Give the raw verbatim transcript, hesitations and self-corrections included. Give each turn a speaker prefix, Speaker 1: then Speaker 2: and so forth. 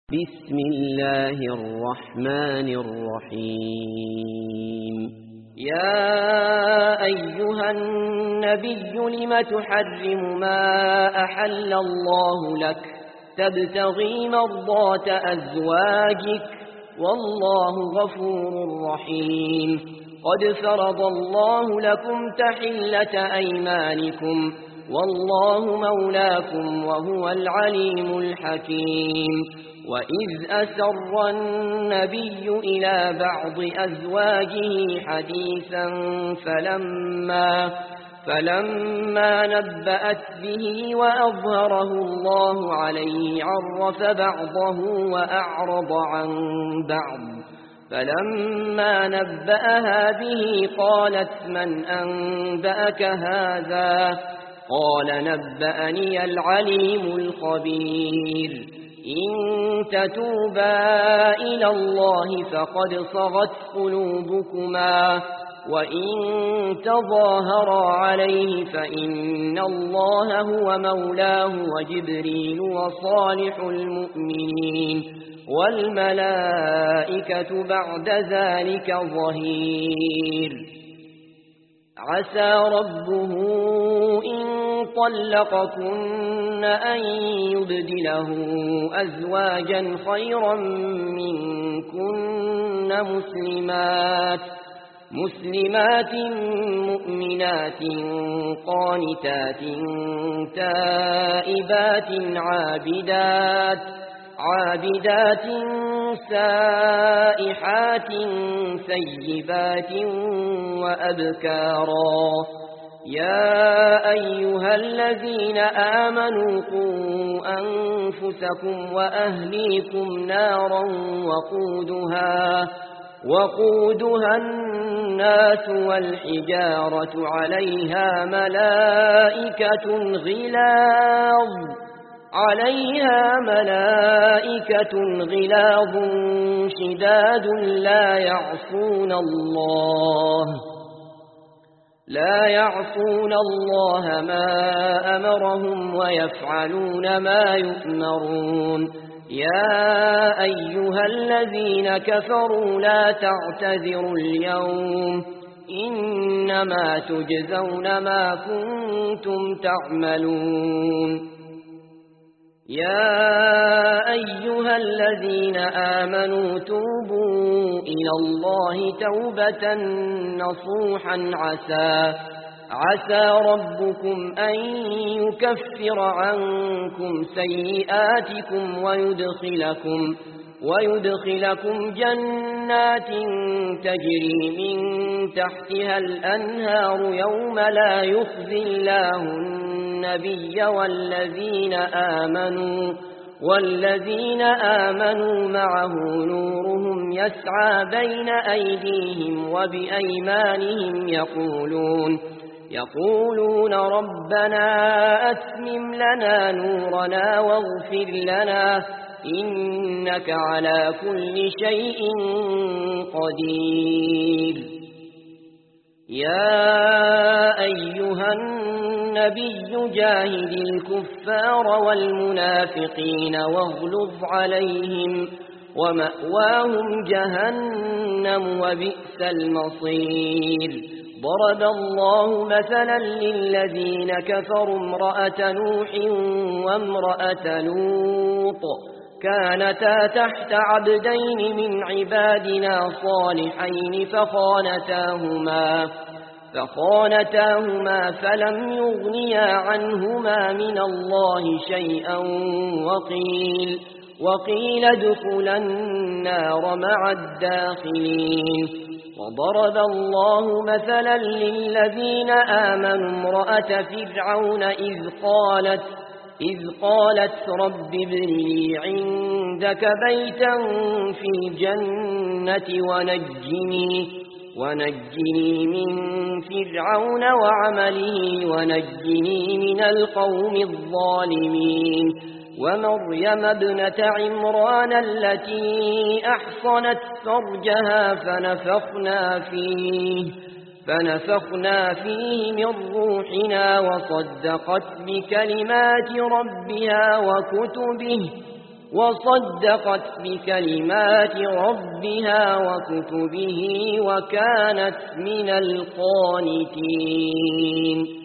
Speaker 1: بسم الله الرحمن الرحيم. يا أيها النبي لم تحرم ما أحل الله لك تبتغي مرضات أزواجك والله غفور رحيم. قد فرض الله لكم تحلة أيمانكم والله مولاكم وهو العليم الحكيم. وإذ أسر النبي إلى بعض أزواجه حديثا فلما, فلما نبأت به وأظهره الله عليه عرف بعضه وأعرض عن بعض. فلما نبأها به قالت من أنبأك هذا؟ قال نبأني العليم الخبير. إن تتوبا إلى الله فقد صغت قلوبكما وإن تظاهرا عليه فإن الله هو مولاه وجبريل وصالح المؤمنين والملائكة بعد ذلك ظهير. عسى ربه إن طلقكن أن يبدله أزواجا خيرا منكن مسلمات مسلمات مؤمنات قانتات تائبات عابدات عابدات سائحات ثيبات وأبكارا. يا أيها الذين آمنوا قوا أنفسكم وأهليكم نارا وقودها, وقودها الناس والحجارة عليها ملائكة غلاظ عليها ملائكة غلاظ شداد لا يعصون الله لا يعصون الله ما أمرهم ويفعلون ما يؤمرون. يا أيها الذين كفروا لا تعتذروا اليوم إنما تجزون ما كنتم تعملون. يا أيها الذين آمنوا توبوا إلى الله توبة نصوحا عسى عسى ربكم أن يكفر عنكم سيئاتكم ويدخلكم ويدخلكم جنات تجري من تحتها الأنهار يوم لا يخزي الله النبي والذين آمنوا والذين آمنوا معه نورهم يسعى بين أيديهم وبأيمانهم يقولون يقولون ربنا أتمم لنا نورنا واغفر لنا إنك على كل شيء قدير. يا أيها النبي جاهد الكفار والمنافقين واغلظ عليهم ومأواهم جهنم وبئس المصير. ضرب الله مثلا للذين كفروا امرأة نوح وامرأة لوط كانتا تحت عبدين من عبادنا صالحين فخانتاهما فخانتاهما فلم يغنيا عنهما من الله شيئا وقيل وقيل ادخلا النار مع الداخلين. وضرب الله مثلا للذين آمنوا امرأة فرعون إذ قالت إذ قالت رب ابن لي عندك بيتا في الجنة ونجني ونجني من فرعون وعمله ونجني من القوم الظالمين. ومريم ابنة عمران التي أحصنت فرجها فنفخنا فيه فنفخنا فيه من روحنا وصدقت بكلمات ربها وكتبه وصدقت بكلمات ربها وكتبه وكانت من القانتين